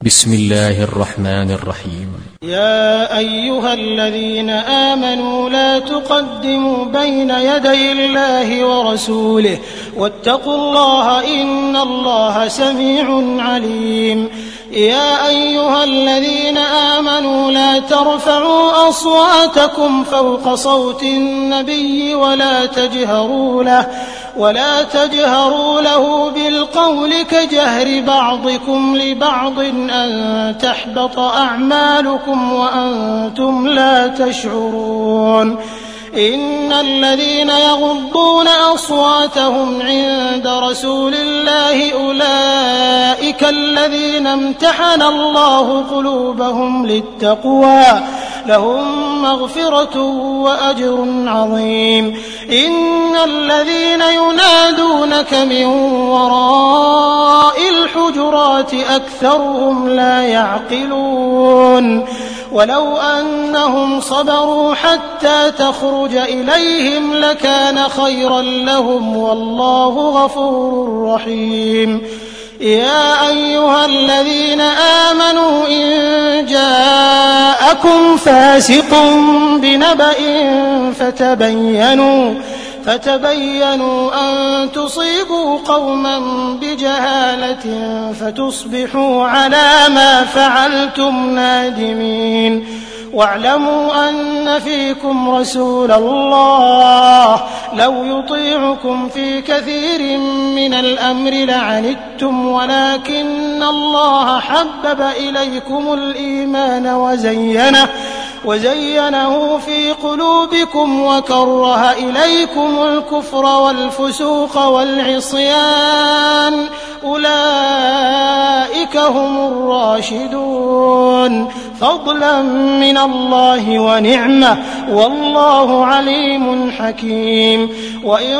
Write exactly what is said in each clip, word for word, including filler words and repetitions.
بسم الله الرحمن الرحيم. يا أيها الذين آمنوا لا تقدموا بين يدي الله ورسوله واتقوا الله إن الله سميع عليم. يا أيها الذين آمنوا لا ترفعوا أصواتكم فوق صوت النبي ولا تجهروا له ولا تجهروا له بالقول كجهر بعضكم لبعض أن تحبط أعمالكم وأنتم لا تشعرون. إن الذين يغضون أصواتهم عند رسول الله أولئك الذين امتحن الله قلوبهم للتقوى لهم مغفرة وأجر عظيم. إن الذين ينادونك من وراء الحجرات أكثرهم لا يعقلون. ولو أنهم صبروا حتى تخرج إليهم لكان خيرا لهم والله غفور رحيم. يا أيها الذين آمنوا إن جاءكم فاسق بنبأ فتبينوا فتبينوا أن تصيبوا قوما بجهالة فتصبحوا على ما فعلتم نادمين. واعلموا أن فيكم رسول الله لو يطيعكم في كثير من الأمر لعنتم ولكن الله حبب إليكم الإيمان وزينه وزينه في قلوبكم وكره إليكم الكفر والفسوق والعصيان أولئك هم الراشدون فضلا من الله ونعمة والله عليم حكيم. وإن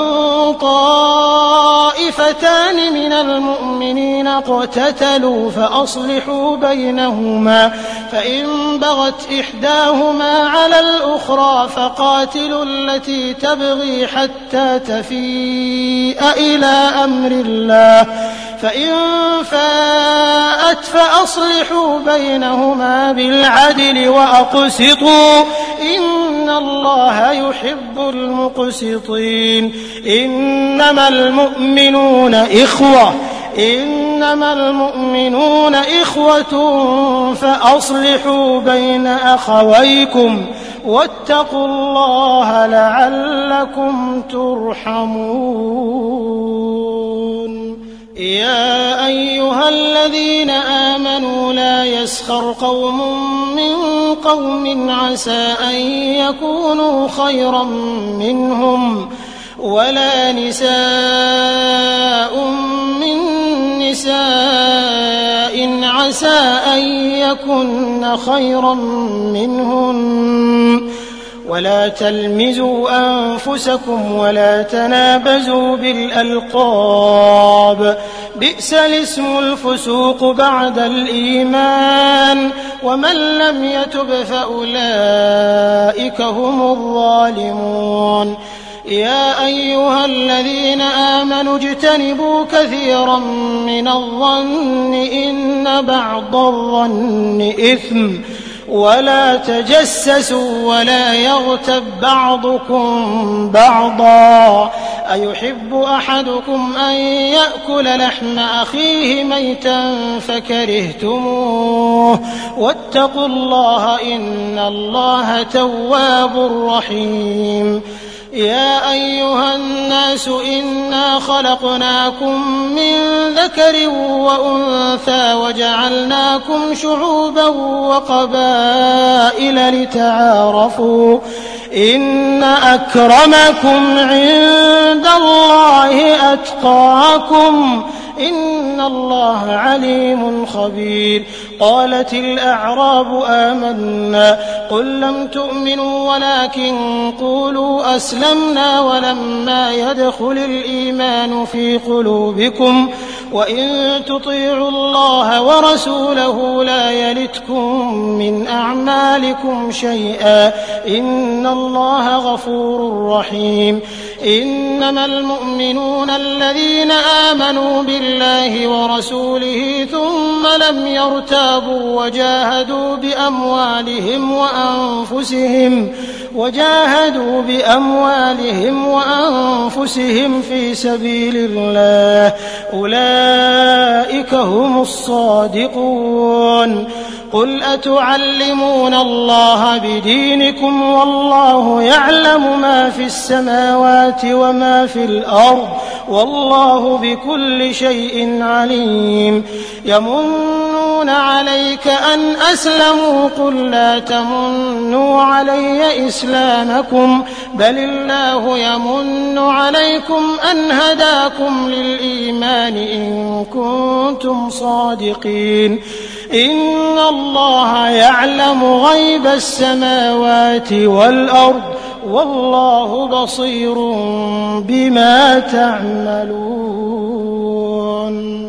طائفتان من المؤمنين اقتتلوا فأصلحوا بينهما فإن بغت إحداهما على الأخرى فقاتلوا التي تبغي حتى تفيء إلى أمر الله فإن فاءت فأصلحوا بينهما بالعدل وأقسطوا إن الله يحب المقسطين. إنما المؤمنون إخوة إنما المؤمنون إخوة فأصلحوا بين أخويكم واتقوا الله لعلكم ترحمون. يا أيها الذين آمنوا لا يسخر قوم من قوم عسى أن يكونوا خيرا منهم ولا نساء من نساء عسى أن يكن خيرا منهن ولا تلمزوا أنفسكم ولا تنابزوا بالألقاب بئس الاسم الفسوق بعد الإيمان ومن لم يتب فأولئك هم الظالمون. يا أيها الذين آمنوا اجتنبوا كثيرا من الظن إن بعض الظن إثم ولا تجسسوا ولا يغتب بعضكم بعضا أيحب أحدكم أن يأكل لحم أخيه ميتا فكرهتموه واتقوا الله إن الله تواب رحيم. يا أيها الناس إنا خلقناكم من ذكر وأنثى وجعلناكم شعوبا وقبائل لتعارفوا إن أكرمكم عند الله أتقاكم إن الله عليم خبير. قالت الأعراب آمنا قل لم تؤمنوا ولكن قولوا أسلمنا ولما يدخل الإيمان في قلوبكم وإن تطيعوا الله ورسوله لا يلتكم من أعمالكم شيئا إن الله غفور رحيم إنما المؤمنون الذين آمنوا بالله ورسوله ثم لم يرتابوا وجاهدوا بأموالهم وأنفسهم وجاهدوا بأموالهم وأنفسهم في سبيل الله أولئك هم الصادقون قل أتعلمون الله بدينكم والله يعلم ما في السماوات وما في الأرض والله بكل شيء عليم يمنون عليك أن أسلموا قل لا تمنوا علي إسلامكم بل الله يمن عليكم أن هداكم للإيمان إن كنتم صادقين إن الله يعلم غيب السماوات والأرض والله بصير بما تعملون.